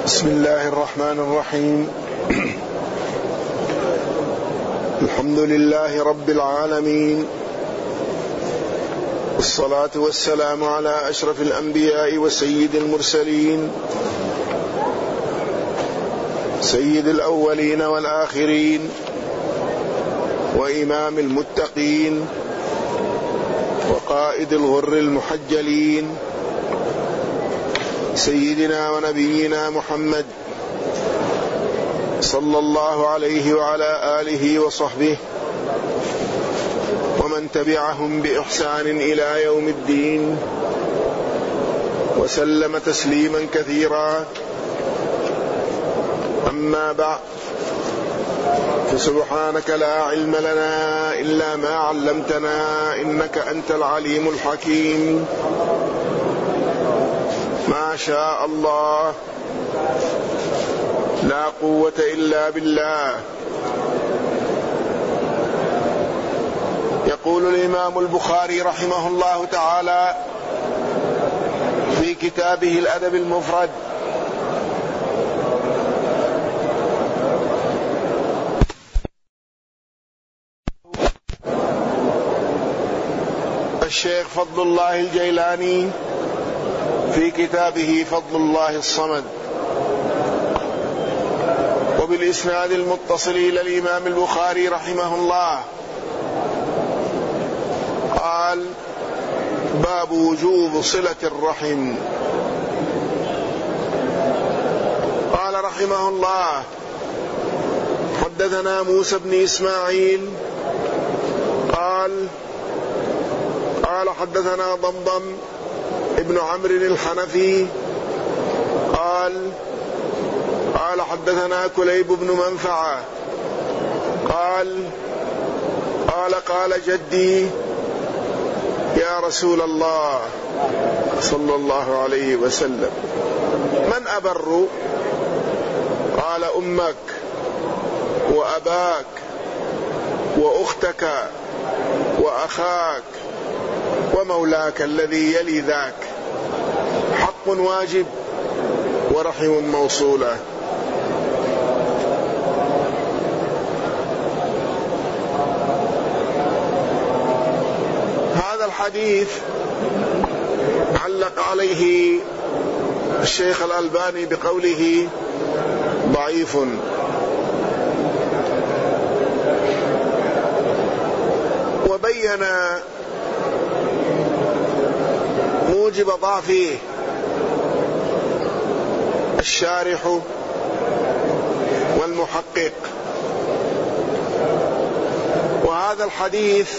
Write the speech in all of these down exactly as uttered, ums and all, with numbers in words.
بسم الله الرحمن الرحيم. الحمد لله رب العالمين، والصلاة والسلام على أشرف الأنبياء وسيد المرسلين، سيد الأولين والآخرين، وإمام المتقين، وقائد الغر المحجلين، سيدنا ونبينا محمد صلى الله عليه وعلى آله وصحبه ومن تبعهم بإحسان إلى يوم الدين، وسلم تسليما كثيرا. أما بعد، فسبحانك لا علم لنا إلا ما علمتنا إنك أنت العليم الحكيم. ما شاء الله، لا قوة إلا بالله. يقول الإمام البخاري رحمه الله تعالى في كتابه الأدب المفرد: الشيخ فضل الله الجيلاني في كتابه فضل الله الصمد، وبالإسناد المتصل إلى الإمام البخاري رحمه الله قال: باب وجوب صلة الرحم. قال رحمه الله: حدثنا موسى بن إسماعيل قال قال حدثنا ضمضم ابن عمرو الحنفي قال قال حدثنا كليب بن منفعة قال قال قال جدي: يا رسول الله صلى الله عليه وسلم، من أبر؟ قال: أمك وأباك وأختك وأخاك ومولاك الذي يلي ذاك، حق واجب ورحم موصولة. هذا الحديث علق عليه الشيخ الألباني بقوله ضعيف، وبين موجب ضعفه الشارح والمحقق. وهذا الحديث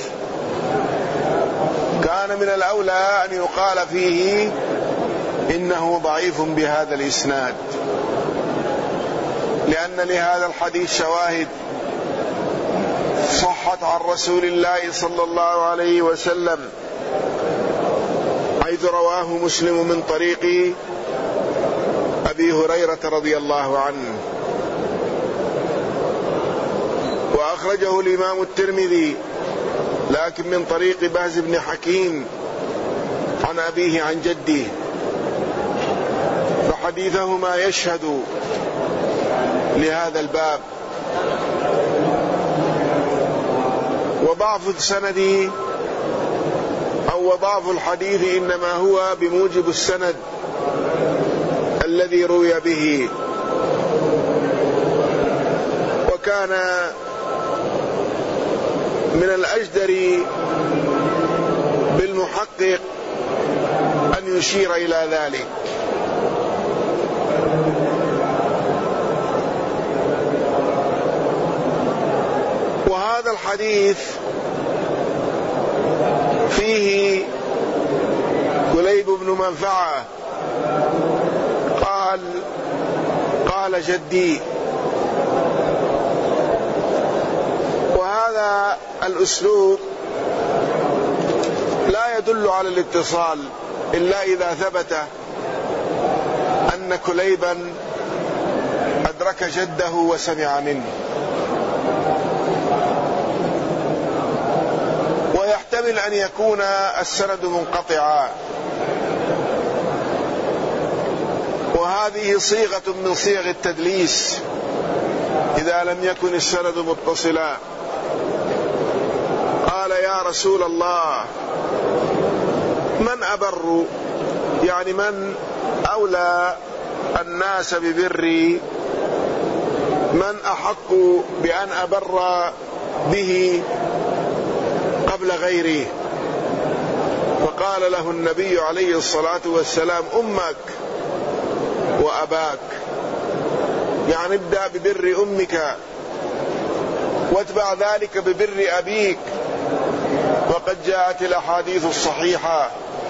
كان من الأولى أن يقال فيه إنه ضعيف بهذا الإسناد، لأن لهذا الحديث شواهد صحت عن رسول الله صلى الله عليه وسلم، حيث رواه مسلم من طريق أبي هريرة رضي الله عنه، وأخرجه الإمام الترمذي لكن من طريق بهز بن حكيم عن أبيه عن جده، فحديثهما يشهد لهذا الباب. وضعف السند أو وضعف الحديث إنما هو بموجب السند الذي روي به. وكان من الأجدر بالمحقق أن يشير إلى ذلك. وهذا الحديث فيه كليب بن منفعة قال قال جدي، وهذا الأسلوب لا يدل على الاتصال إلا إذا ثبت أن كليبا أدرك جده وسمع منه، ويحتمل أن يكون السند منقطعا، وهذا وهذه صيغة من صيغ التدليس إذا لم يكن السند متصلا. قال يا رسول الله من أبر، يعني من أولى الناس ببري، من أحق بأن أبر به قبل غيره؟ فقال له النبي عليه الصلاة والسلام أمك وأباك، يعني ابدأ ببر أمك واتبع ذلك ببر أبيك. وقد جاءت الأحاديث الصحيحة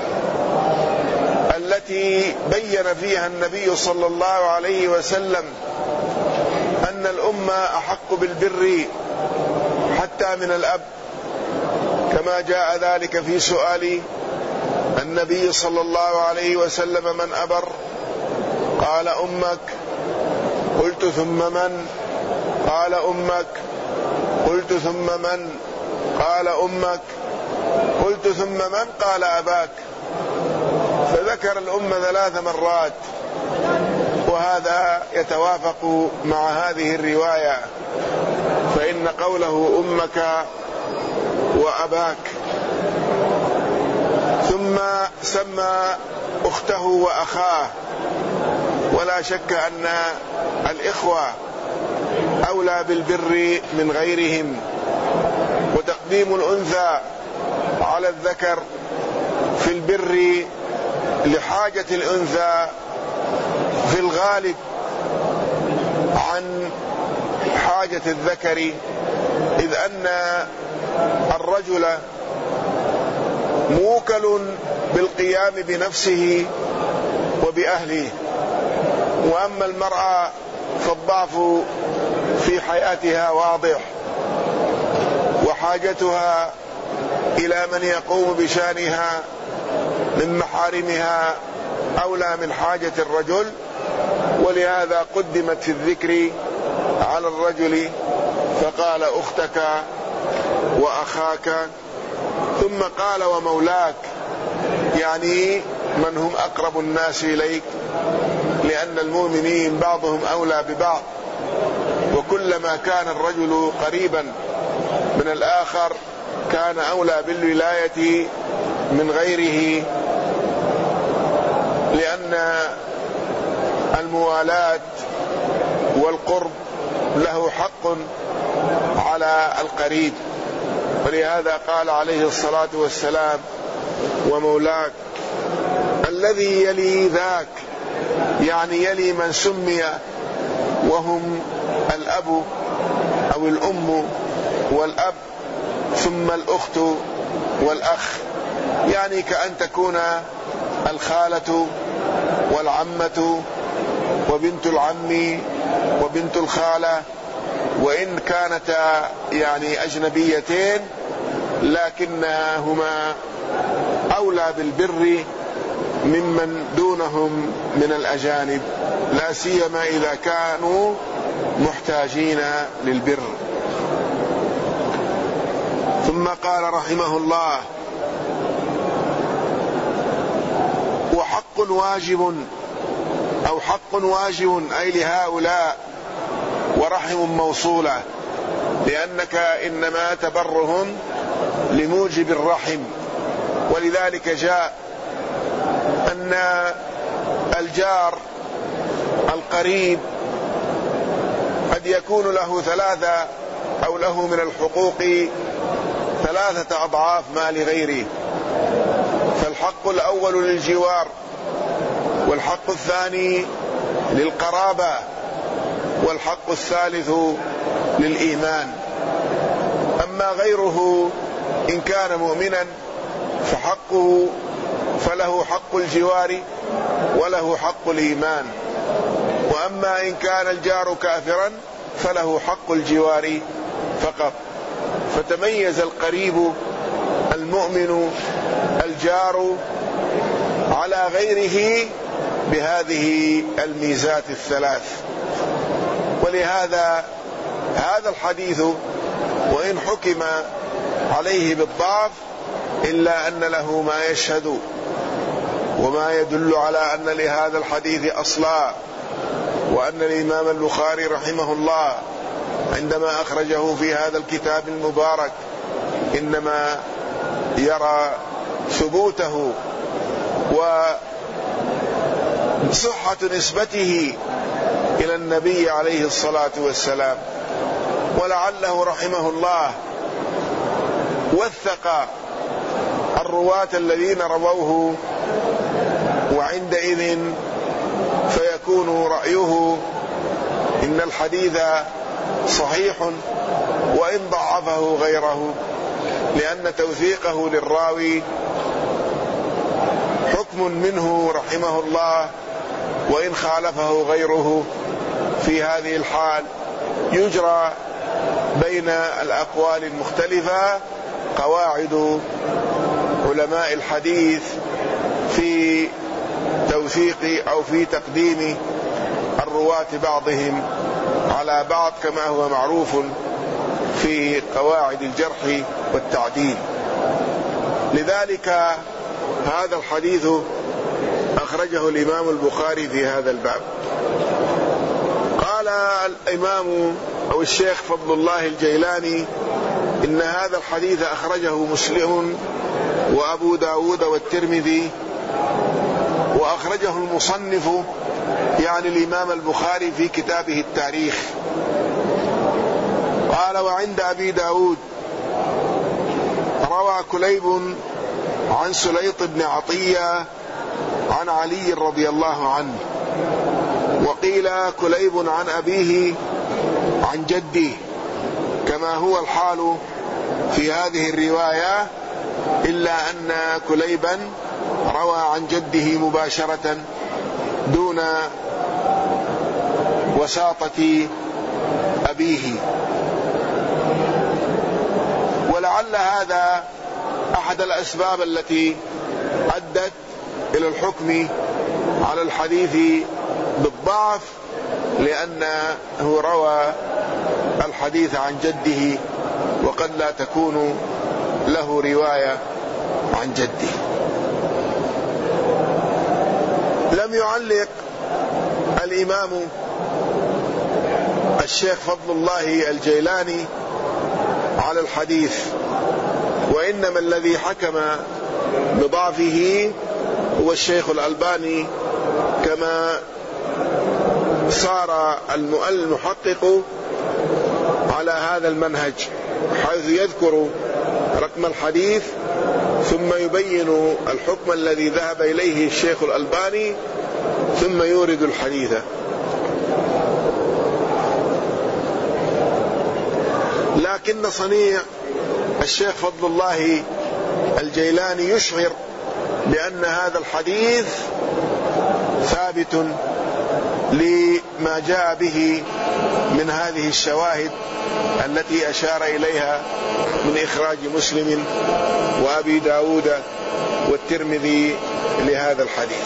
التي بين فيها النبي صلى الله عليه وسلم أن الأمة أحق بالبر حتى من الأب، كما جاء ذلك في سؤال النبي صلى الله عليه وسلم من أبر؟ قال أمك. قلت ثم من؟ قال أمك. قلت ثم من؟ قال أمك. قلت ثم من؟ قال أباك. فذكر الأمة ثلاث مرات، وهذا يتوافق مع هذه الرواية، فإن قوله أمك وأباك ثم سمى أخته وأخاه. ولا شك أن الإخوة أولى بالبر من غيرهم، وتقديم الأنثى على الذكر في البر لحاجة الأنثى في الغالب عن حاجة الذكر، إذ أن الرجل موكل بالقيام بنفسه وبأهله، وأما المرأة فالضعف في حياتها واضح، وحاجتها إلى من يقوم بشانها من محارمها أولى من حاجة الرجل، ولهذا قدمت في الذكر على الرجل، فقال أختك وأخاك، ثم قال ومولاك، يعني من هم أقرب الناس إليك، لأن المؤمنين بعضهم أولى ببعض، وكلما كان الرجل قريبا من الآخر كان أولى بالولاية من غيره، لأن الموالاة والقرب له حق على القريب. ولهذا قال عليه الصلاة والسلام ومولاك. الذي يلي ذاك يعني يلي من سمي، وهم الأب أو الأم والأب، ثم الأخت والأخ، يعني كأن تكون الخالة والعمة وبنت العم وبنت الخالة، وإن كانتا يعني أجنبيتين لكنهما أولى بالبر ممن دونهم من الأجانب، لا سيما إذا كانوا محتاجين للبر. ثم قال رحمه الله وحق واجب، أو حق واجب أي لهؤلاء، ورحم موصولة، لأنك إنما تبرهم لموجب الرحم. ولذلك جاء أن الجار القريب قد يكون له ثلاثة أو له من الحقوق ثلاثة أضعاف ما لغيره، فالحق الأول للجوار، والحق الثاني للقرابة، والحق الثالث للإيمان. أما غيره إن كان مؤمنا فحقه فله حق الجوار وله حق الإيمان، وأما إن كان الجار كافرا فله حق الجوار فقط. فتميز القريب المؤمن الجار على غيره بهذه الميزات الثلاث. ولهذا هذا الحديث وإن حكم عليه بالضعف إلا أن له ما يشهد، وما يدل على أن لهذا الحديث أصلا، وأن الإمام البخاري رحمه الله عندما أخرجه في هذا الكتاب المبارك إنما يرى ثبوته وصحة نسبته إلى النبي عليه الصلاة والسلام، ولعله رحمه الله وثق الرواة الذين رووه، وعندئذ فيكون رأيه إن الحديث صحيح وإن ضعفه غيره، لأن توثيقه للراوي حكم منه رحمه الله، وإن خالفه غيره في هذه الحال يجرى بين الأقوال المختلفة قواعد علماء الحديث في توثيق أو في تقديم الرواة بعضهم على بعض، كما هو معروف في قواعد الجرح والتعديل. لذلك هذا الحديث أخرجه الإمام البخاري في هذا الباب. قال الإمام أو الشيخ فضل الله الجيلاني إن هذا الحديث أخرجه مسلم وأبو داود والترمذي، وأخرجه المصنف يعني الإمام البخاري في كتابه التاريخ. قال وعند أبي داود روى كليب عن سليط بن عطية عن علي رضي الله عنه، وقيل كليب عن أبيه عن جده، كما هو الحال في هذه الرواية، إلا أن كليبا روى عن جده مباشرة دون وساطة أبيه. ولعل هذا أحد الأسباب التي أدت إلى الحكم على الحديث بالضعف، لأنه روى الحديث عن جده وقد لا تكون له رواية عن جده. لم يعلق الإمام الشيخ فضل الله الجيلاني على الحديث، وإنما الذي حكم بضعفه هو الشيخ الألباني، كما صار المحقق على هذا المنهج، حيث يذكر رقم الحديث ثم يبين الحكم الذي ذهب إليه الشيخ الألباني ثم يورد الحديث. لكن صنيع الشيخ فضل الله الجيلاني يشعر بأن هذا الحديث ثابت لما جاء به من هذه الشواهد التي أشار إليها من إخراج مسلم وأبي داود والترمذي لهذا الحديث.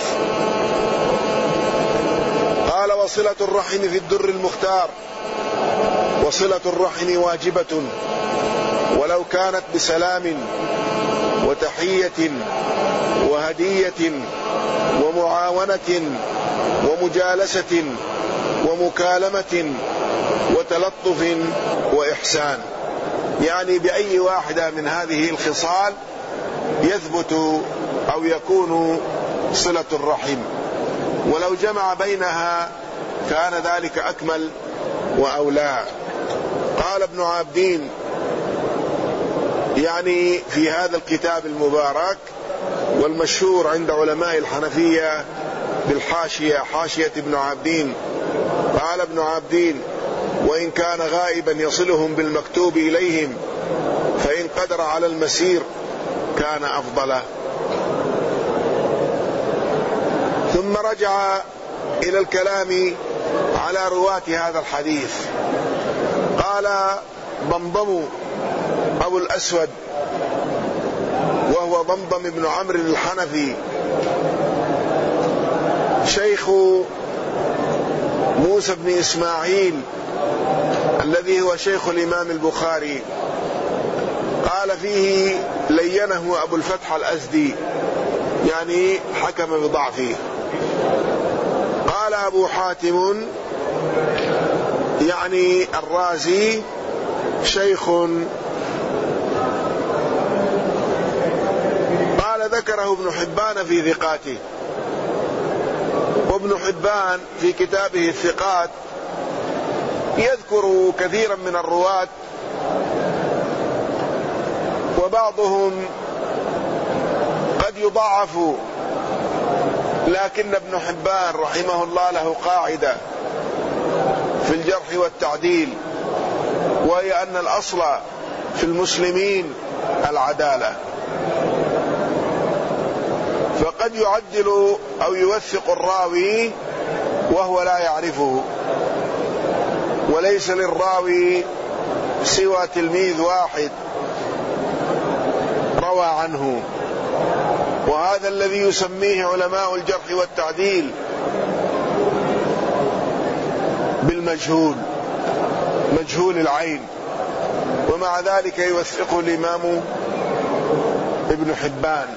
قال وصلة الرحم في الدر المختار، وصلة الرحم واجبة ولو كانت بسلام وتحية وهدية ومعاونة ومجالسة ومكالمة وتلطف وإحسان، يعني بأي واحدة من هذه الخصال يثبت أو يكون صلة الرحم، ولو جمع بينها كان ذلك أكمل وأولى. قال ابن عابدين يعني في هذا الكتاب المبارك، والمشهور عند علماء الحنفية بالحاشية، حاشية ابن عابدين، قال ابن عابدين وإن كان غائبا يصلهم بالمكتوب إليهم، فإن قدر على المسير كان أفضل. ثم رجع إلى الكلام على رواة هذا الحديث. قال ضمضم أبو الأسود وهو ضمضم بن عمرو الحنفي شيخ موسى بن إسماعيل الذي هو شيخ الإمام البخاري، قال فيه لينه أبو الفتح الأزدي يعني حكم بضعفه. قال أبو حاتم يعني الرازي شيخ. قال ذكره ابن حبان في ثقاته. وابن حبان في كتابه الثقات يذكر كثيرا من الرواة، وبعضهم قد يضعف، لكن ابن حبان رحمه الله له قاعدة في الجرح والتعديل، وهي أن الأصل في المسلمين العدالة، فقد يعدل أو يوثق الراوي وهو لا يعرفه، وليس للراوي سوى تلميذ واحد روى عنه، وهذا الذي يسميه علماء الجرح والتعديل بالمجهول، مجهول العين، ومع ذلك يوثقه الإمام ابن حبان.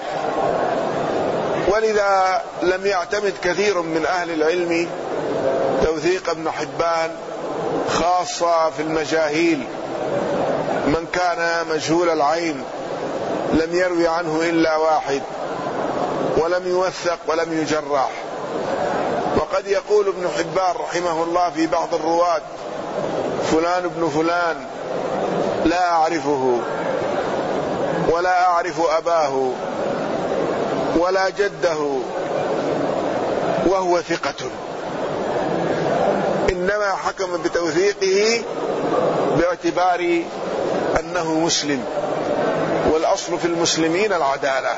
ولذا لم يعتمد كثير من أهل العلم توثيق ابن حبان، خاصة في المجاهيل، من كان مجهول العين لم يروي عنه إلا واحد، ولم يوثق ولم يجرح. وقد يقول ابن حبان رحمه الله في بعض الرواة فلان ابن فلان لا أعرفه، ولا أعرف أباه ولا جده، وهو ثقة، إنما حكم بتوثيقه باعتبار أنه مسلم، والأصل في المسلمين العدالة.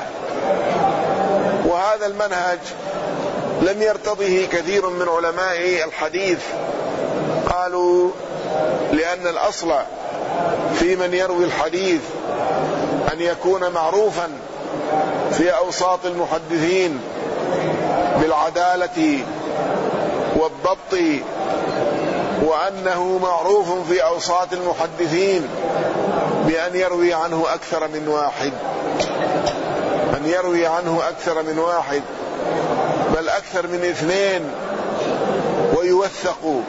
وهذا المنهج لم يرتضه كثير من علماء الحديث، قالوا لأن الأصل في من يروي الحديث أن يكون معروفا في أوساط المحدثين بالعدالة والضبط، وأنه معروف في أوساط المحدثين بأن يروي عنه أكثر من واحد، أن يروي عنه أكثر من واحد، بل أكثر من اثنين، ويوثق.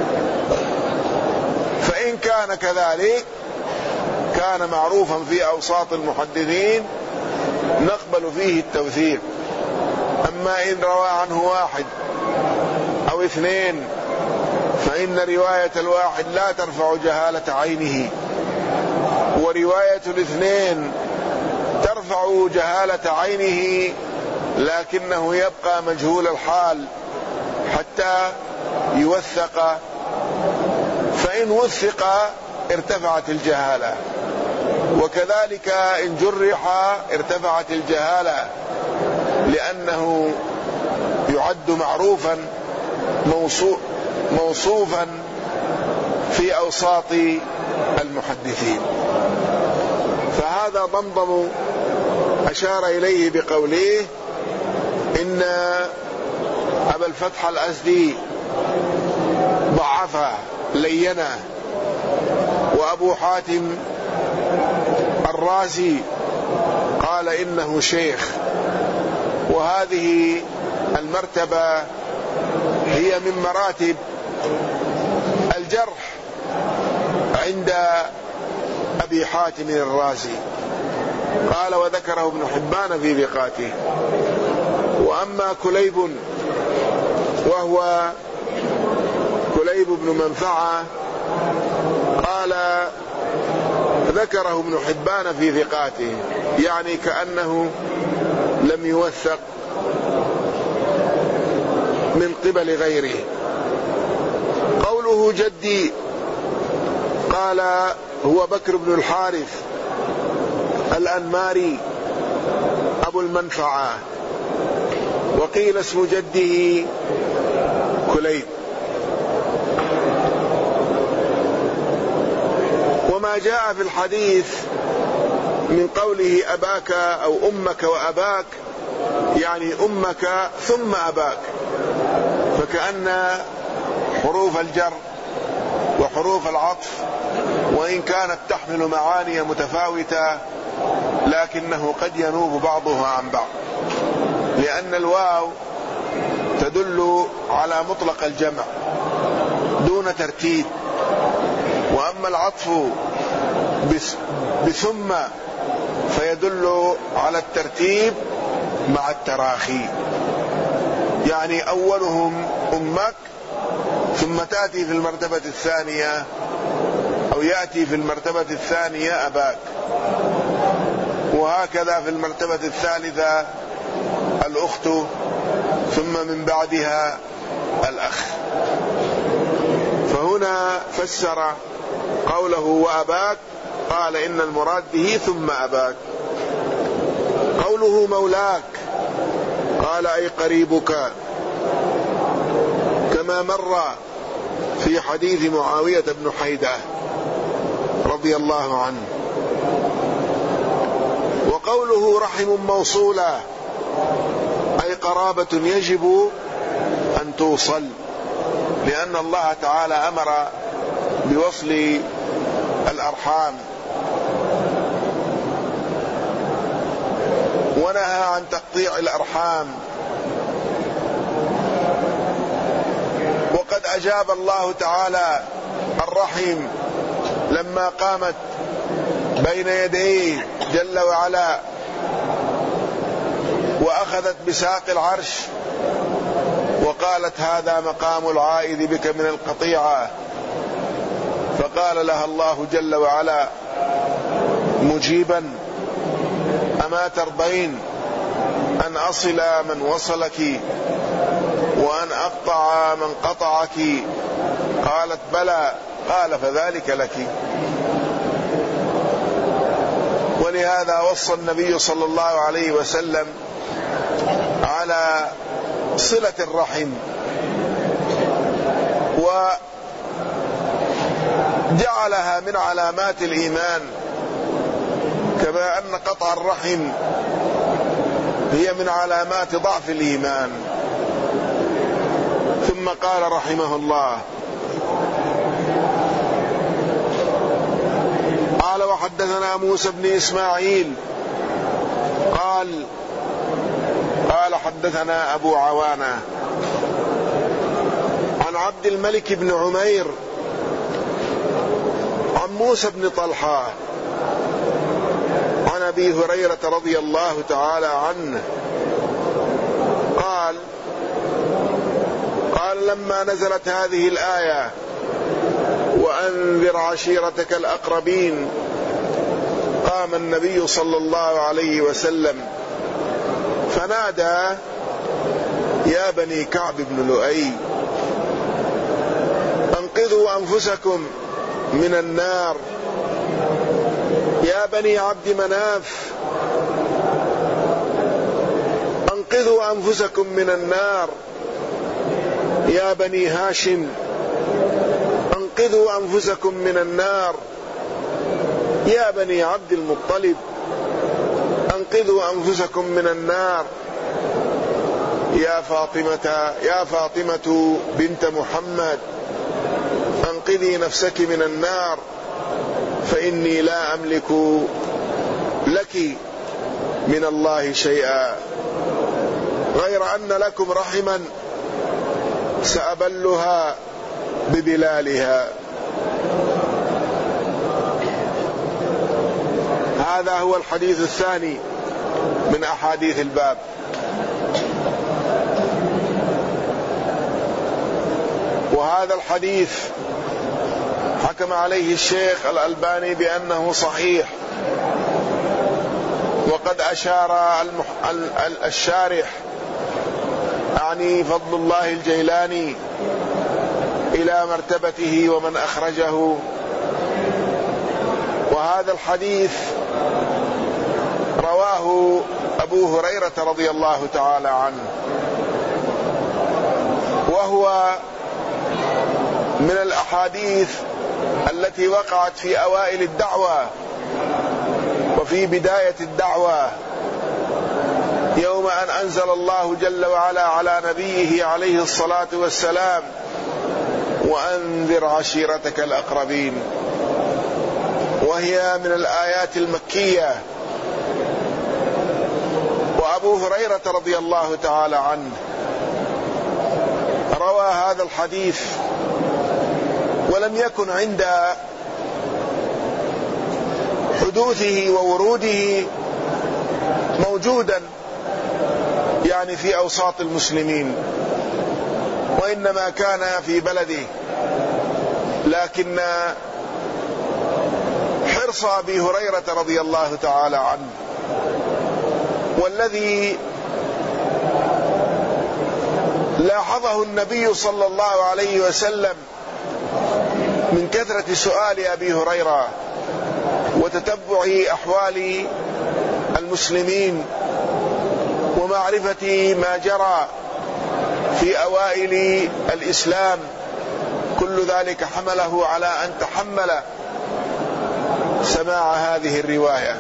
فإن كان كذلك كان معروفا في أوساط المحدثين نقبل فيه التوثيق. أما إن روى عنه واحد أو اثنين فإن رواية الواحد لا ترفع جهالة عينه، ورواية الاثنين ترفع جهالة عينه، لكنه يبقى مجهول الحال حتى يوثق، فإن وثق ارتفعت الجهالة، وكذلك إن جرح ارتفعت الجهالة، لأنه يعد معروفا موصوفا في أوساط المحدثين. فهذا ضمضم أشار إليه بقوله إن أبا الفتح الأزدي ضعفه لينه، وأبو حاتم الرازي قال إنه شيخ. وهذه المرتبة هي من مراتب الجرح عند أبي حاتم الرازي. قال وذكره ابن حبان في ثقاته. وأما كليب وهو كليب بن منفعة قال ذكره ابن حبان في ثقاته، يعني كأنه لم يوثق من قبل غيره. قوله جدي قال هو بكر بن الحارث الأنماري أبو المنفعة، وقيل اسم جده كليب. وما جاء في الحديث من قوله أباك أو أمك وأباك، يعني أمك ثم أباك، فكأن حروف الجر وحروف العطف وإن كانت تحمل معاني متفاوتة لكنه قد ينوب بعضها عن بعض. لأن الواو تدل على مطلق الجمع دون ترتيب، وأما العطف بثم فيدل على الترتيب مع التراخي، يعني أولهم أمك ثم تأتي في المرتبة الثانية أو يأتي في المرتبة الثانية أباك، وهكذا في المرتبة الثالثة الأخت، ثم من بعدها الأخ. فهنا فسر قوله وأباك قال إن المراد به ثم أباك. قوله مولاك قال أي قريبك، كما مر في حديث معاوية بن حيدة رضي الله عنه. وقوله رحم موصولة أي قرابة يجب أن توصل، لأن الله تعالى أمر بوصل الأرحام ونهى عن تقطيع الأرحام. وقد أجاب الله تعالى الرحم لما قامت بين يديه جل وعلا وأخذت بساق العرش وقالت هذا مقام العائد بك من القطيعة، فقال لها الله جل وعلا مجيبا أما ترضين أن أصل من وصلك وأن أقطع من قطعك؟ قالت بلى، قال فذلك لك. ولهذا وصى النبي صلى الله عليه وسلم على صلة الرحم، وجعلها من علامات الإيمان، كما أن قطع الرحم هي من علامات ضعف الإيمان. ثم قال رحمه الله قال وحدثنا موسى بن إسماعيل قال قال حدثنا أبو عوانة عن عبد الملك بن عمير عن موسى بن طلحة عن أبي هريرة رضي الله تعالى عنه قال قال لما نزلت هذه الآية وأنذر عشيرتك الأقربين قام النبي صلى الله عليه وسلم فنادى يا بني كعب بن لؤي أنقذوا أنفسكم من النار، يا بني عبد مناف أنقذوا أنفسكم من النار، يا بني هاشم أنقذوا أنفسكم من النار، يا بني عبد المطلب أنقذوا أنفسكم من النار، يا فاطمة يا فاطمة بنت محمد أنقذي نفسك من النار فإني لا أملك لك من الله شيئا غير أن لكم رحما سأبلها ببلالها. هذا هو الحديث الثاني من أحاديث الباب. وهذا الحديث حكم عليه الشيخ الألباني بأنه صحيح، وقد أشار الشارح أعني فضل الله الجيلاني إلى مرتبته ومن أخرجه. وهذا الحديث رواه أبو هريرة رضي الله تعالى عنه، وهو من الأحاديث التي وقعت في أوائل الدعوة وفي بداية الدعوة، يوم أن أنزل الله جل وعلا على نبيه عليه الصلاة والسلام وأنذر عشيرتك الأقربين، وهي من الآيات المكية. أبو هريرة رضي الله تعالى عنه روى هذا الحديث، ولم يكن عند حدوثه ووروده موجودا يعني في أوساط المسلمين، وإنما كان في بلده، لكن حرص أبي هريرة رضي الله تعالى عنه والذي لاحظه النبي صلى الله عليه وسلم من كثرة سؤال أبي هريرة وتتبع أحوال المسلمين ومعرفة ما جرى في أوائل الإسلام، كل ذلك حمله على أن تحمل سماع هذه الرواية.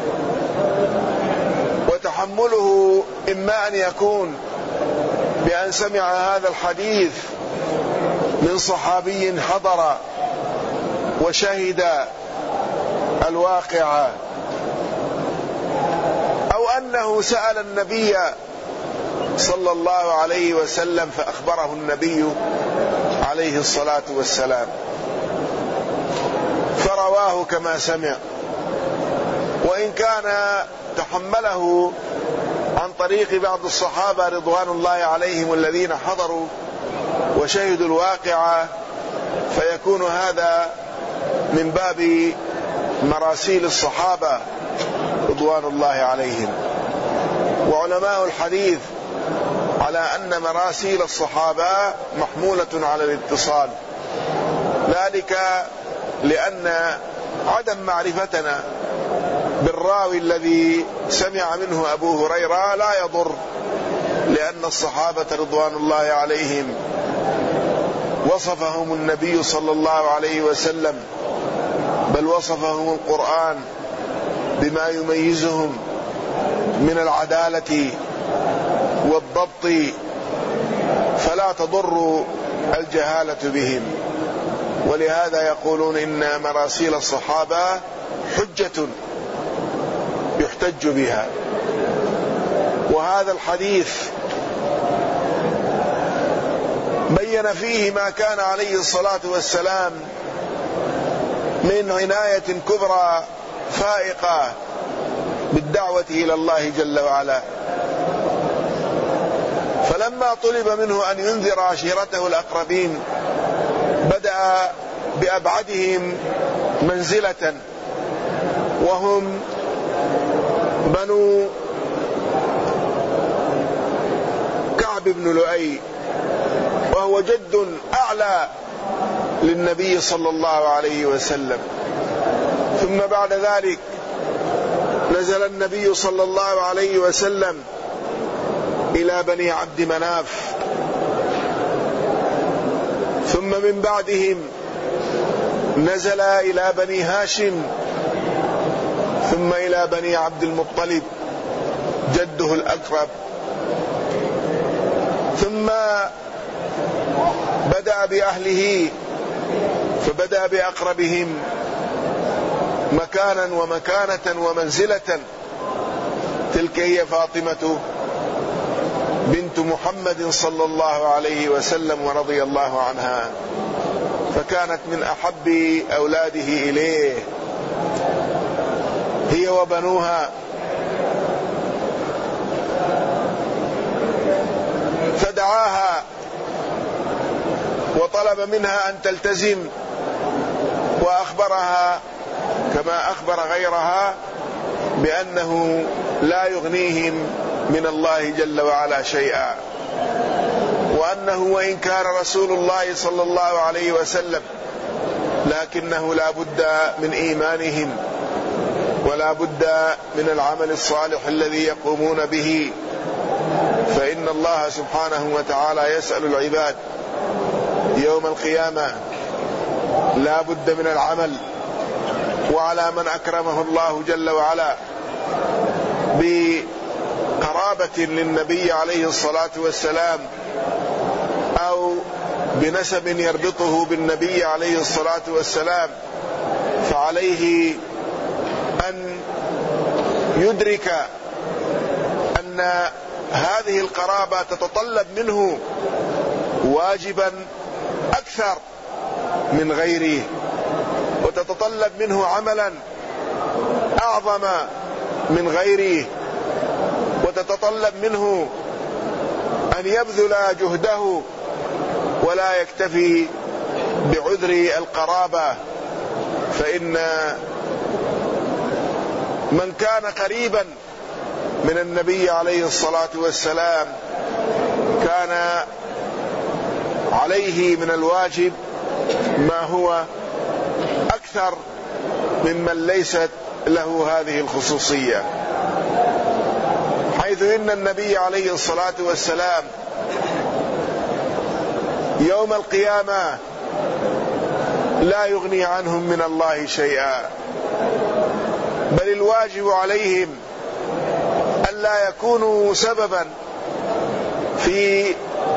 وتحمله إما أن يكون بأن سمع هذا الحديث من صحابي حضر وشهد الواقع، أو أنه سأل النبي صلى الله عليه وسلم فأخبره النبي عليه الصلاة والسلام فرواه كما سمع، وإن كان تحمله عن طريق بعض الصحابة رضوان الله عليهم الذين حضروا وشهدوا الواقع، فيكون هذا من باب مراسيل الصحابة رضوان الله عليهم. وعلماء الحديث على أن مراسيل الصحابة محمولة على الاتصال، ذلك لأن عدم معرفتنا بالراوي الذي سمع منه أبو هريرة لا يضر، لأن الصحابة رضوان الله عليهم وصفهم النبي صلى الله عليه وسلم، بل وصفهم القرآن بما يميزهم من العدالة والضبط، فلا تضر الجهالة بهم. ولهذا يقولون إن مراسيل الصحابة حجة يحتج بها. وهذا الحديث بين فيه ما كان عليه الصلاة والسلام من عناية كبرى فائقة بالدعوة إلى الله جل وعلا. فلما طلب منه أن ينذر عشيرته الأقربين بدأ بأبعدهم منزلة، وهم بنو كعب بن لؤي، وهو جد أعلى للنبي صلى الله عليه وسلم. ثم بعد ذلك نزل النبي صلى الله عليه وسلم إلى بني عبد مناف، ثم من بعدهم نزل إلى بني هاشم، ثم إلى بني عبد المطلب جده الأقرب، ثم بدأ بأهله فبدأ بأقربهم مكانا ومكانة ومنزلة، تلك هي فاطمة بنت محمد صلى الله عليه وسلم ورضي الله عنها، فكانت من أحب أولاده إليه هي وبنوها. فدعاها وطلب منها أن تلتزم، وأخبرها كما أخبر غيرها بأنه لا يغنيهم من الله جل وعلا شيئا، وأنه وإن كان رسول الله صلى الله عليه وسلم لكنه لا بد من إيمانهم ولا بد من العمل الصالح الذي يقومون به، فإن الله سبحانه وتعالى يسأل العباد يوم القيامة لا بد من العمل. وعلى من أكرمه الله جل وعلا بقرابة للنبي عليه الصلاة والسلام أو بنسب يربطه بالنبي عليه الصلاة والسلام، فعليه أن يدرك أن أن هذه القرابة تتطلب منه واجبا أكثر من غيره، وتتطلب منه عملا أعظم من غيره، وتتطلب منه أن يبذل جهده ولا يكتفي بعذر القرابة. فإن من كان قريبا من النبي عليه الصلاة والسلام كان عليه من الواجب ما هو أكثر ممن ليست له هذه الخصوصية، حيث إن النبي عليه الصلاة والسلام يوم القيامة لا يغني عنهم من الله شيئا، بل الواجب عليهم ألا يكونوا سببا في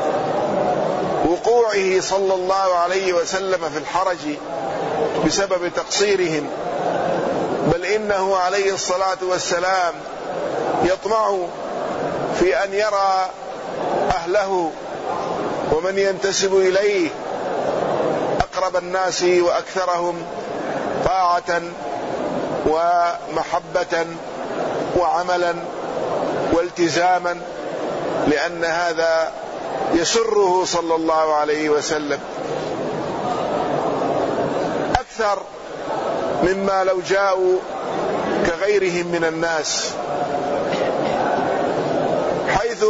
وقوعه صلى الله عليه وسلم في الحرج بسبب تقصيرهم، بل إنه عليه الصلاة والسلام يطمع في أن يرى أهله ومن ينتسب إليه أقرب الناس وأكثرهم طاعة ومحبة وعملا والتزاما، لأن هذا يسره صلى الله عليه وسلم أكثر مما لو جاءوا كغيرهم من الناس، حيث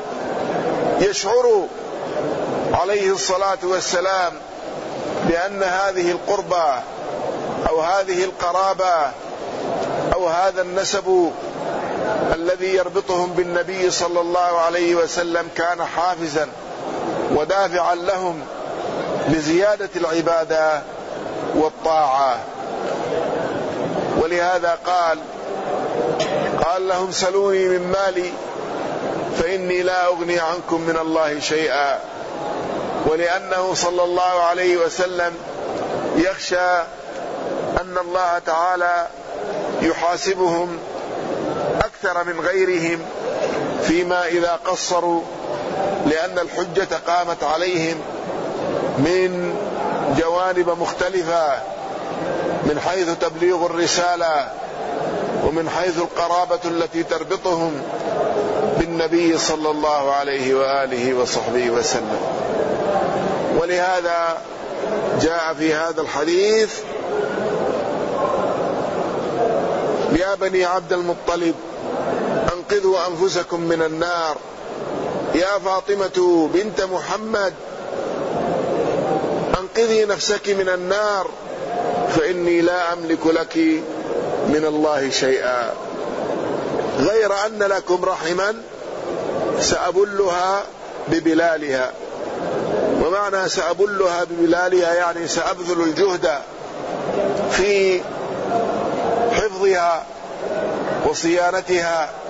يشعر عليه الصلاة والسلام بأن هذه القربة أو هذه القرابة أو هذا النسب الذي يربطهم بالنبي صلى الله عليه وسلم كان حافزا ودافعا لهم لزيادة العبادة والطاعة. ولهذا قال قال لهم سلوني من مالي فإني لا أغني عنكم من الله شيئا، ولأنه صلى الله عليه وسلم يخشى أن الله تعالى يحاسبهم أكثر من غيرهم فيما إذا قصروا، لأن الحجة قامت عليهم من جوانب مختلفة، من حيث تبليغ الرسالة، ومن حيث القرابة التي تربطهم بالنبي صلى الله عليه وآله وصحبه وسلم. ولهذا جاء في هذا الحديث: يا بني عبد المطلب أنقذوا أنفسكم من النار، يا فاطمة بنت محمد أنقذي نفسك من النار فإني لا أملك لك من الله شيئا، غير أن لكم رحما سأبلها ببلالها. ومعنى سأبلها ببلالها يعني سأبذل الجهد في حفظها وصيانتها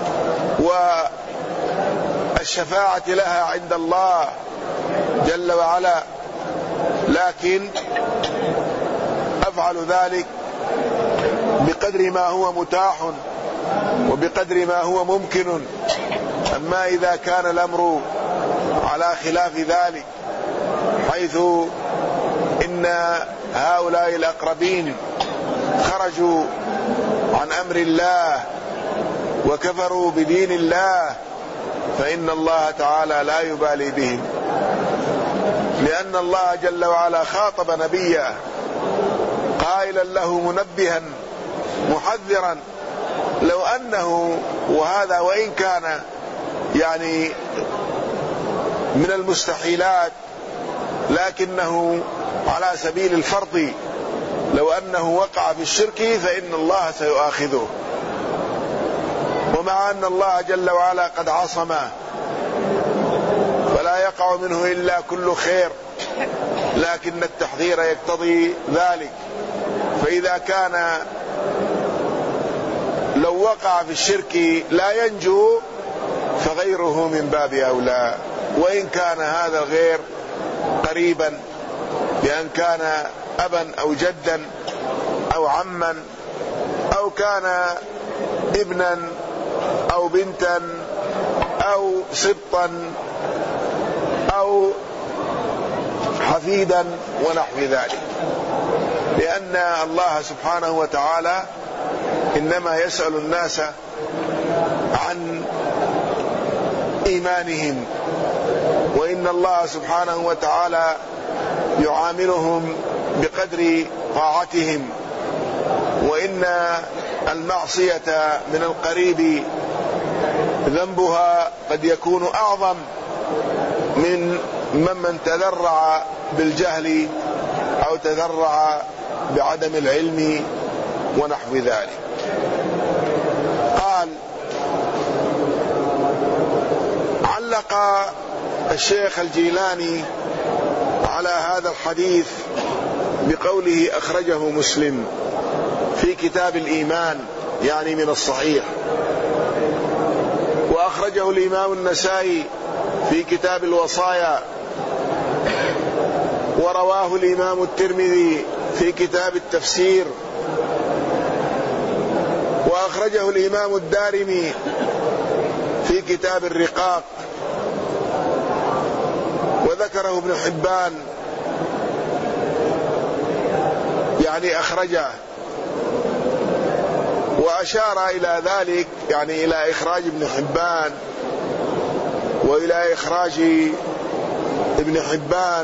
والشفاعة لها عند الله جل وعلا، لكن أفعل ذلك بقدر ما هو متاح وبقدر ما هو ممكن. أما إذا كان الأمر على خلاف ذلك، حيث إن هؤلاء الأقربين خرجوا عن أمر الله وكفروا بدين الله، فإن الله تعالى لا يبالي بهم، لأن الله جل وعلا خاطب نبيه قائلا له منبها محذرا لو أنه، وهذا وإن كان يعني من المستحيلات لكنه على سبيل الفرض، لو أنه وقع في الشرك فإن الله سيؤاخذه، ومع أن الله جل وعلا قد عصمه فلا يقع منه إلا كل خير، لكن التحذير يقتضي ذلك. فإذا كان لو وقع في الشرك لا ينجو فغيره من باب أولى، وإن كان هذا الغير قريبا بأن كان أبا أو جدا أو عما أو كان ابنا أو بنتا أو سبطا أو حفيدا ونحو ذلك، لأن الله سبحانه وتعالى إنما يسأل الناس عن إيمانهم، وإن الله سبحانه وتعالى يعاملهم بقدر طاعتهم، وإن المعصية من القريب ذنبها قد يكون أعظم من ممن تذرع بالجهل أو تذرع بعدم العلم ونحو ذلك. قال: علق الشيخ الجيلاني على هذا الحديث بقوله أخرجه مسلم في كتاب الإيمان، يعني من الصحيح، وأخرجه الإمام النسائي في كتاب الوصايا، ورواه الإمام الترمذي في كتاب التفسير، وأخرجه الإمام الدارمي في كتاب الرقاق، وذكره ابن حبان، يعني أخرجه، وأشار إلى ذلك، يعني إلى إخراج ابن حبان وإلى إخراج ابن حبان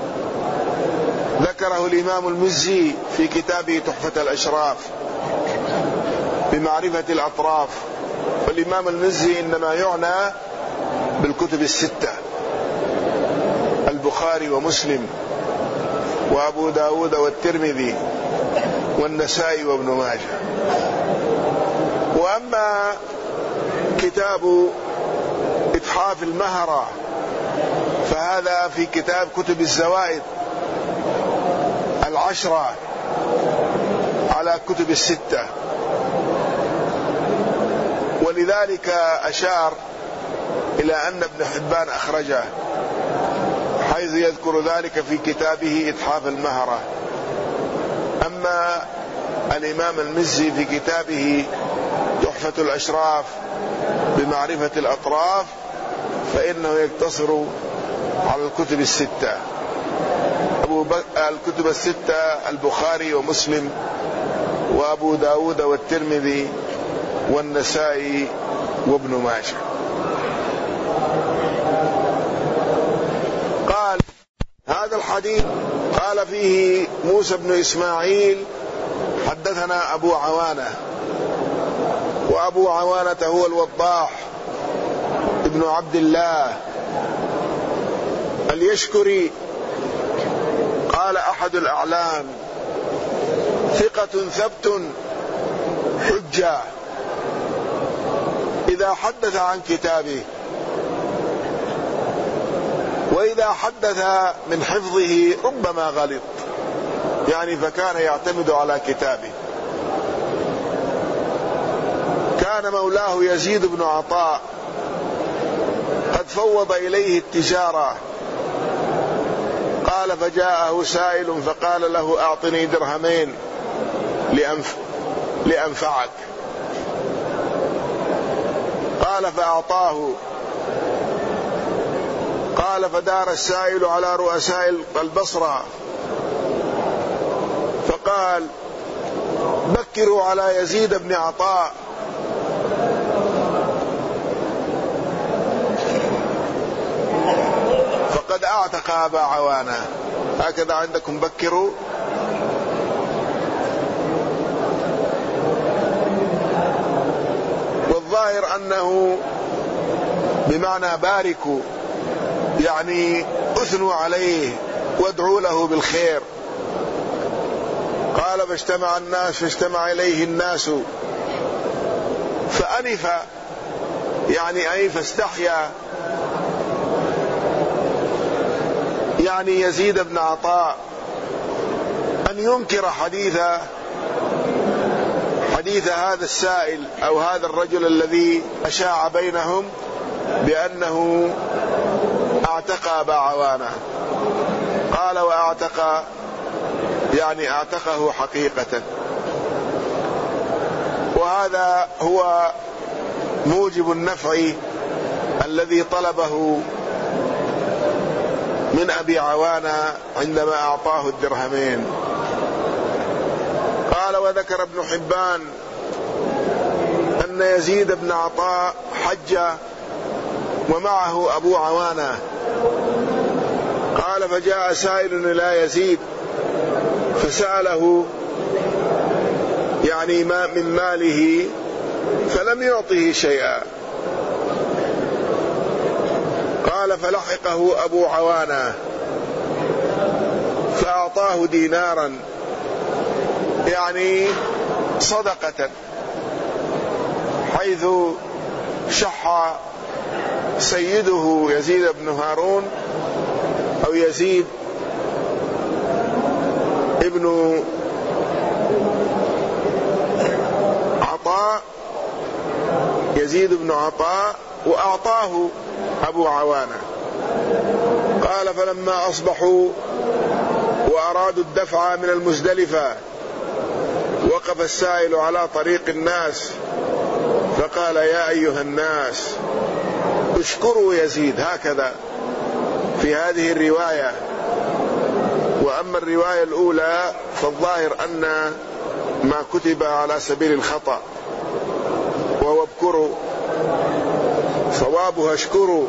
ذكره الإمام المزي في كتابه تحفة الأشراف بمعرفة الأطراف. والإمام المزي إنما يعنى بالكتب الستة: البخاري ومسلم وأبو داود والترمذي والنسائي وابن ماجه. وأما كتاب إتحاف المهرة فهذا في كتاب كتب الزوائد العشرة على كتب الستة، ولذلك أشار إلى أن ابن حبان أخرجه، حيث يذكر ذلك في كتابه إتحاف المهرة. أما الإمام المزي في كتابه تحفة الأشراف بمعرفة الأطراف فإنه يقتصر على الكتب الستة، أبو ب... الكتب الستة: البخاري ومسلم وأبو داود والترمذي والنسائي وابن ماجه. قال: هذا الحديث قال فيه موسى بن إسماعيل حدثنا أبو عوانة، وأبو عوانة هو الوضاح ابن عبد الله اليشكري، قال أحد الأعلام: ثقة ثبت حجة إذا حدث عن كتابه، وإذا حدث من حفظه ربما غلط، يعني فكان يعتمد على كتابه. كان مولاه يزيد بن عطاء قد فوض إليه التجارة، قال: فجاءه سائل فقال له: أعطني درهمين لأنف لأنفعك. قال: فأعطاه. قال: فدار السائل على رؤساء البصرة فقال: بكروا على يزيد بن عطاء. فقد أعتق أبا عوانة. هكذا عندكم بكروا؟ والظاهر أنه بمعنى باركوا، يعني أثنوا عليه وادعوا له بالخير. قال: فاجتمع الناس فاجتمع إليه الناس فأنف، يعني أي فاستحيا، يعني يزيد بن عطاء، أن ينكر حديث حديث هذا السائل أو هذا الرجل الذي أشاع بينهم بأنه اعتق أبا عوانة. قال: وأعتق يعني اعتقه حقيقة. وهذا هو موجب النفع الذي طلبه من أبي عوانة عندما أعطاه الدرهمين. قال: وذكر ابن حبان أن يزيد بن عطاء حج ومعه أبو عوانة. قال: فجاء سائل إلى يزيد فسأله يعني ما من ماله فلم يعطه شيئا. قال: فلحقه أبو عوانة فأعطاه دينارا يعني صدقة، حيث شح سيده يزيد بن هارون أو يزيد ابن عطاء يزيد بن عطاء وأعطاه أبو عوانة. قال: فلما أصبحوا وأرادوا الدفع من المزدلفة وقف السائل على طريق الناس فقال: يا أيها الناس اشكروا يزيد. هكذا في هذه الرواية. وأما الرواية الأولى فالظاهر أن ما كتب على سبيل الخطأ، وهو اذكروا، صوابها اشكروا.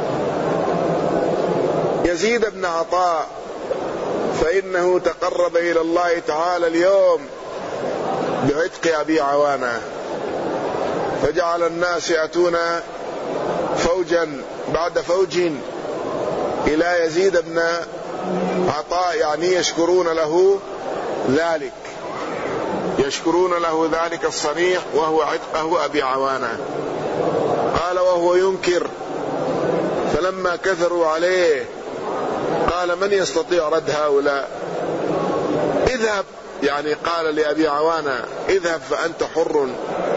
يزيد بن عطاء فإنه تقرب إلى الله تعالى اليوم بعتق أبي عوانة، فجعل الناس يأتون فوجا بعد فوج إلى يزيد بن عطاء، يعني يشكرون له ذلك يشكرون له ذلك الصنيع وهو عتقه أبي عوانة. قال: وهو ينكر، فلما كثروا عليه قال: من يستطيع رد هؤلاء؟ اذهب، يعني قال لأبي عوانة: اذهب فأنت حر.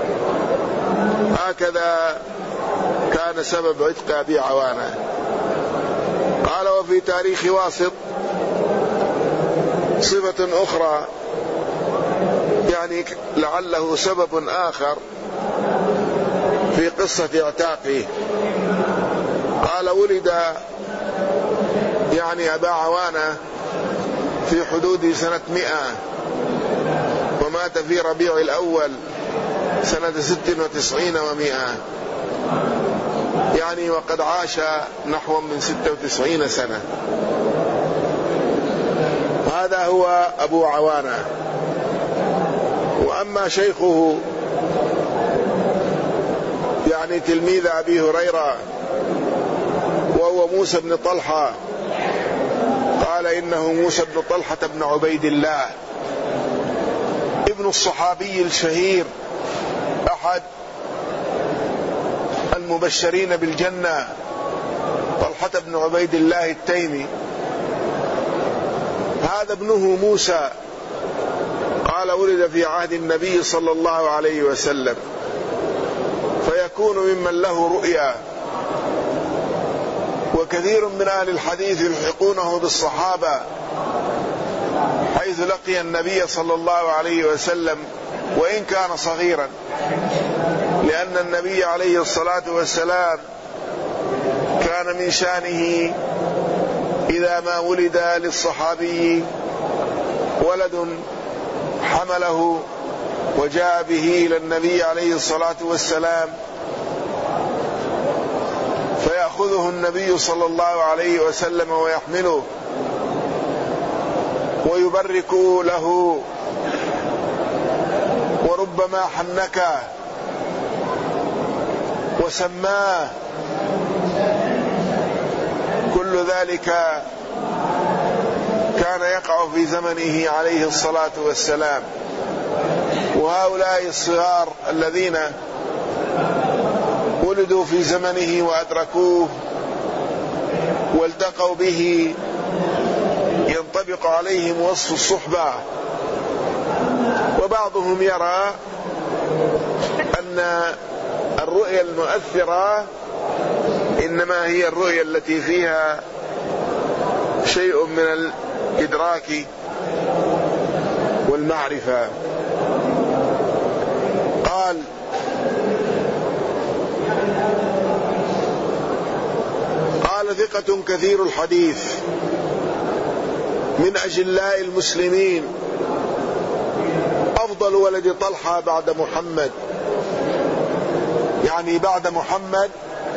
هكذا كان سبب عتق أبي عوانة. قال: وفي تاريخ واسط صفة أخرى، يعني لعله سبب آخر في قصة اعتاقه. قال: ولد يعني أبا عوانة في حدود سنة مئة، ومات في ربيع الأول سنة ست وتسعين ومئة، يعني وقد عاش نحو من ستة وتسعين سنة. هذا هو أبو عوانة. وأما شيخه يعني تلميذ أبي هريرة وهو موسى بن طلحة، قال: إنه موسى بن طلحة بن عبيد الله ابن الصحابي الشهير أحد المبشرين بالجنة، طلحة بن عبيد الله التيمي. هذا ابنه موسى. قال: ولد في عهد النبي صلى الله عليه وسلم، فيكون ممن له رؤيا. وكثير من أهل الحديث يلحقونه بالصحابة، حيث لقي النبي صلى الله عليه وسلم وإن كان صغيرا، لأن النبي عليه الصلاة والسلام كان من شأنه إذا ما ولد للصحابي ولد حمله وجاء به إلى النبي عليه الصلاة والسلام، فيأخذه النبي صلى الله عليه وسلم ويحمله ويبرك له، وربما حنكه وسماه. كل ذلك كان يقع في زمنه عليه الصلاة والسلام. وهؤلاء الصغار الذين ولدوا في زمنه وأدركوه والتقوا به ينطبق عليهم وصف الصحبة. وبعضهم يرى أن الرؤيا المؤثرة إنما هي الرؤيا التي فيها شيء من الإدراك والمعرفة. قال: كان ثقة كثير الحديث من أجلاء المسلمين، أفضل ولد طلحة بعد محمد، يعني بعد محمد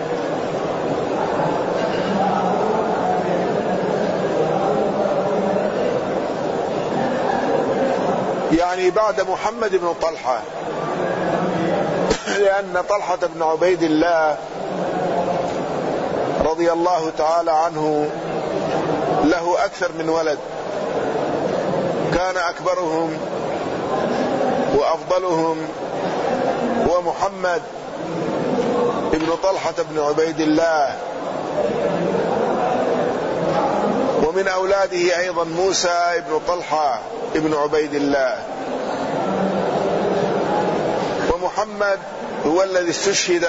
يعني بعد محمد بن طلحة، لأن طلحة بن عبيد الله رضي الله تعالى عنه له أكثر من ولد، كان أكبرهم وأفضلهم ومحمد ابن طلحة بن عبيد الله، ومن أولاده أيضا موسى ابن طلحة ابن عبيد الله. ومحمد هو الذي استشهد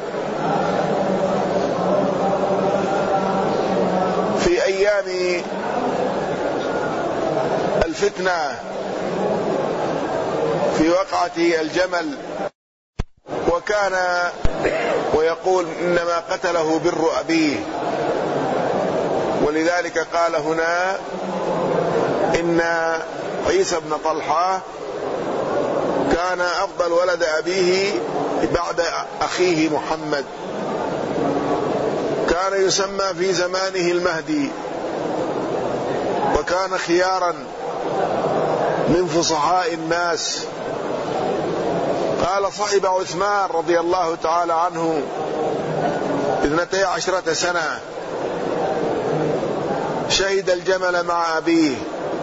في أيام الفتنة في وقعة الجمل، وكان ويقول إنما قتله بر أبيه، ولذلك قال هنا إن عيسى بن طلحة كان أفضل ولد أبيه بعد أخيه محمد، كان يسمى في زمانه المهدي، وكان خيارا من فصحاء الناس. قال صحب عثمان رضي الله تعالى عنه اثنتي عشرة سنة، شهد الجمل مع أبيه.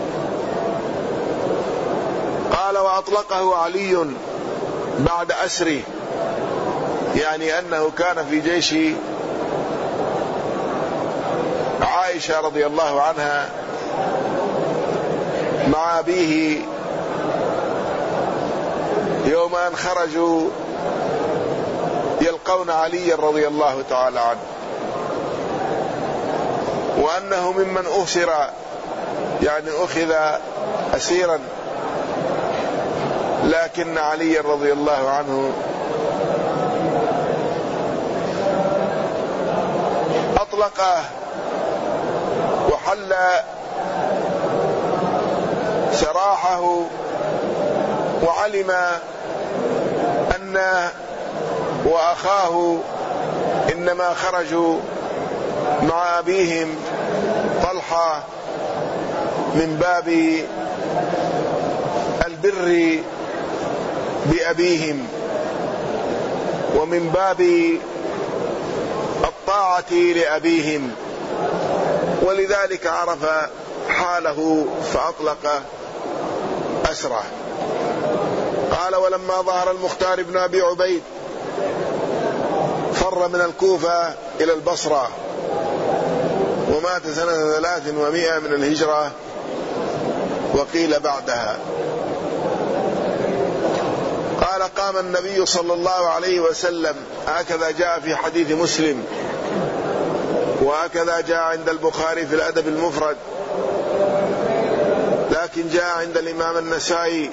قال وأطلقه علي بعد أسره، يعني أنه كان في جيش عائشة رضي الله عنها مع أبيه يوم أن خرجوا يلقون علي رضي الله تعالى عنه، وأنه ممن أسر يعني أخذ أسيرا، لكن علي رضي الله عنه أطلقه وحل سراحه، وعلم أن وأخاه إنما خرجوا مع أبيهم طلحة من باب البر بأبيهم ومن باب الطاعة لأبيهم، ولذلك عرف حاله فأطلق أسره. قال ولما ظهر المختار بن أبي عبيد فر من الكوفة إلى البصرة، ومات سنة ثلاث ومائة من الهجرة، وقيل بعدها. قال قام النبي صلى الله عليه وسلم، هكذا جاء في حديث مسلم، وهكذا جاء عند البخاري في الأدب المفرد، لكن جاء عند الإمام النسائي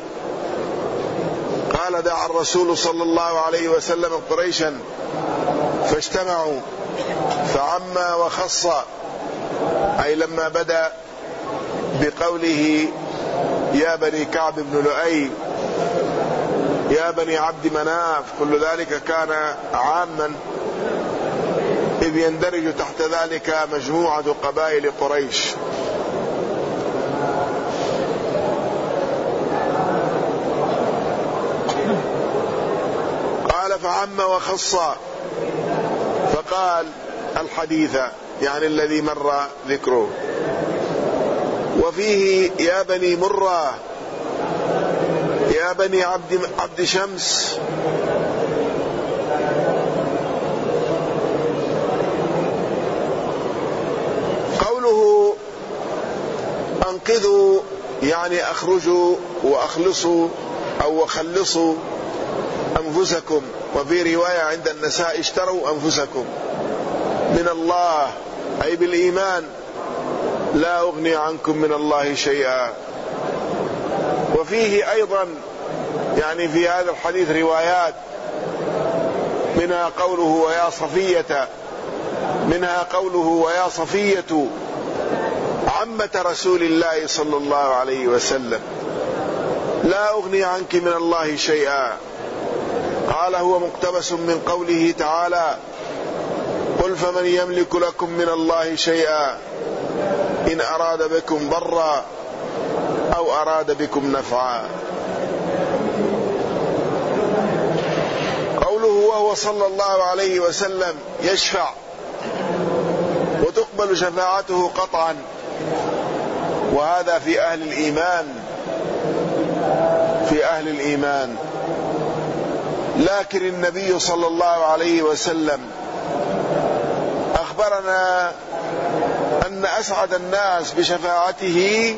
قال دعا الرسول صلى الله عليه وسلم قريشا فاجتمعوا فعم وخص، أي لما بدأ بقوله يا بني كعب بن لؤي يا بني عبد مناف، كل ذلك كان عاما، إذ يندرج تحت ذلك مجموعة قبائل قريش. قال فعم وخص، فقال الحديث يعني الذي مر ذكره، وفيه يا بني مرة يا بني عبد, عبد شمس، قوله انقذوا يعني اخرجوا واخلصوا او وخلصوا انفسكم، وفي رواية عند النساء اشتروا انفسكم من الله، اي بالايمان، لا اغني عنكم من الله شيئا. وفيه ايضا يعني في هذا الحديث روايات، منها قوله ويا صفية منها قوله ويا صفية عمة رسول الله صلى الله عليه وسلم لا أغني عنك من الله شيئا. قال هو مقتبس من قوله تعالى قل فمن يملك لكم من الله شيئا إن أراد بكم ضرا أو أراد بكم نفعا. قوله وهو صلى الله عليه وسلم يشفع وتقبل شفاعته قطعا، وهذا في أهل الإيمان في أهل الإيمان لكن النبي صلى الله عليه وسلم أخبرنا أن أسعد الناس بشفاعته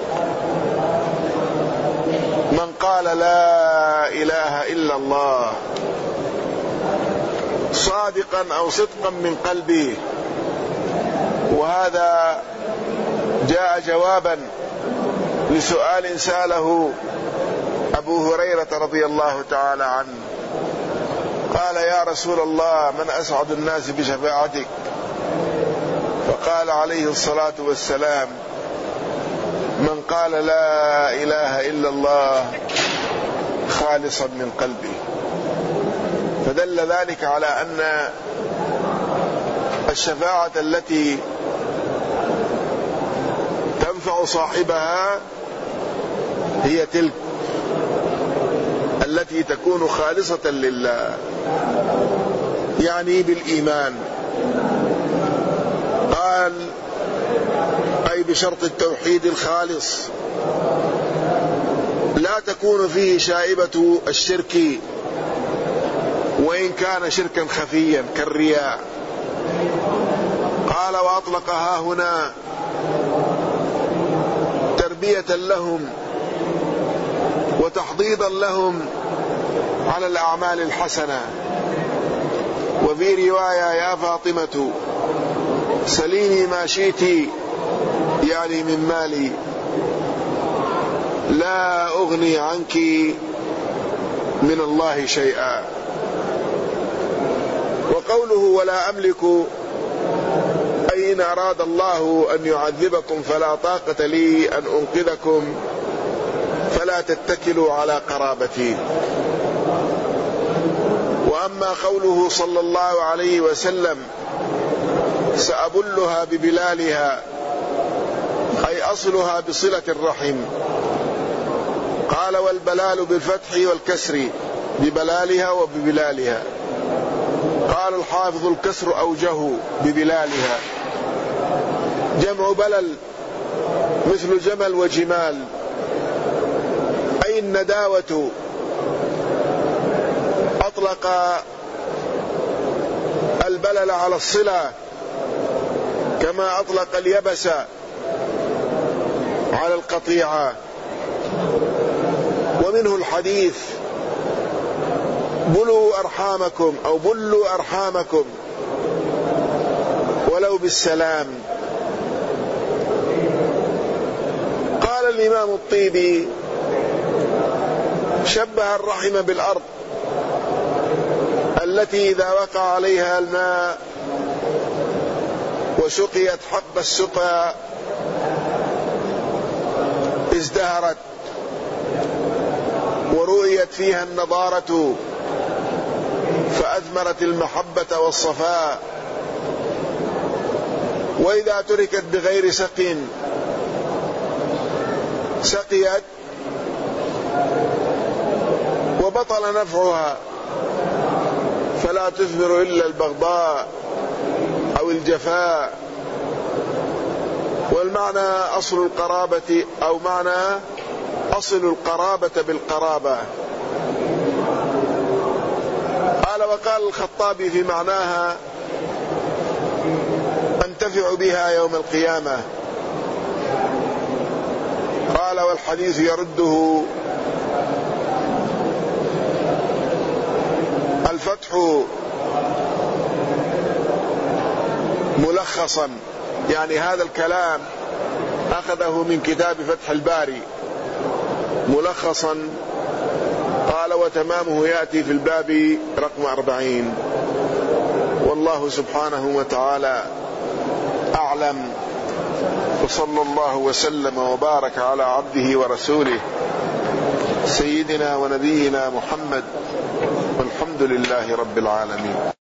من قال لا إله إلا الله صادقا أو صدقا من قلبه، وهذا جاء جوابا لسؤال سأله أبو هريرة رضي الله تعالى عنه، قال يا رسول الله من أسعد الناس بشفاعتك؟ فقال عليه الصلاة والسلام من قال لا إله إلا الله خالصا من قلبه. فدل ذلك على أن الشفاعة التي تنفع صاحبها هي تلك التي تكون خالصة لله، يعني بالإيمان. قال أي بشرط التوحيد الخالص لا تكون فيه شائبة الشرك وإن كان شركا خفيا كالرياء. قال وأطلقها هنا تربية لهم وتحضيضا لهم على الأعمال الحسنة. وفي رواية يا فاطمة سليني ما شئت يعني من مالي لا أغني عنك من الله شيئا. وقوله ولا أملك أي إن أراد الله أن يعذبكم فلا طاقة لي أن أنقذكم فلا تتكلوا على قرابتي. وأما قوله صلى الله عليه وسلم سأبلها ببلالها أي أصلها بصلة الرحم. قال والبلال بالفتح والكسر ببلالها وببلالها. قال الحافظ الكسر أوجه ببلالها، جمع بلل مثل جمل وجمال أي النداوة. أطلق البلل على الصلة كما أطلق اليبس على القطيعة. ومنه الحديث بلوا أرحامكم أو بلوا أرحامكم ولو بالسلام. قال الإمام الطيبي شبه الرحم بالأرض التي إذا وقع عليها الماء وسقيت حق السقى ازدهرت ورؤيت فيها النضارة فأثمرت المحبة والصفاء. وإذا تركت بغير سق سقيت وبطل نفعها فلا تثمر إلا البغضاء أو الجفاء. والمعنى أصل القرابة أو معنى أصل القرابة بالقرابة. قال وقال الخطابي في معناها أنتفع بها يوم القيامة. قال والحديث يرده الفتح ملخصا، يعني هذا الكلام أخذه من كتاب فتح الباري ملخصا. قال وتمامه يأتي في الباب رقم أربعين. والله سبحانه وتعالى أعلم، وصلى الله وسلم وبارك على عبده ورسوله سيدنا ونبينا محمد، والحمد لله رب العالمين.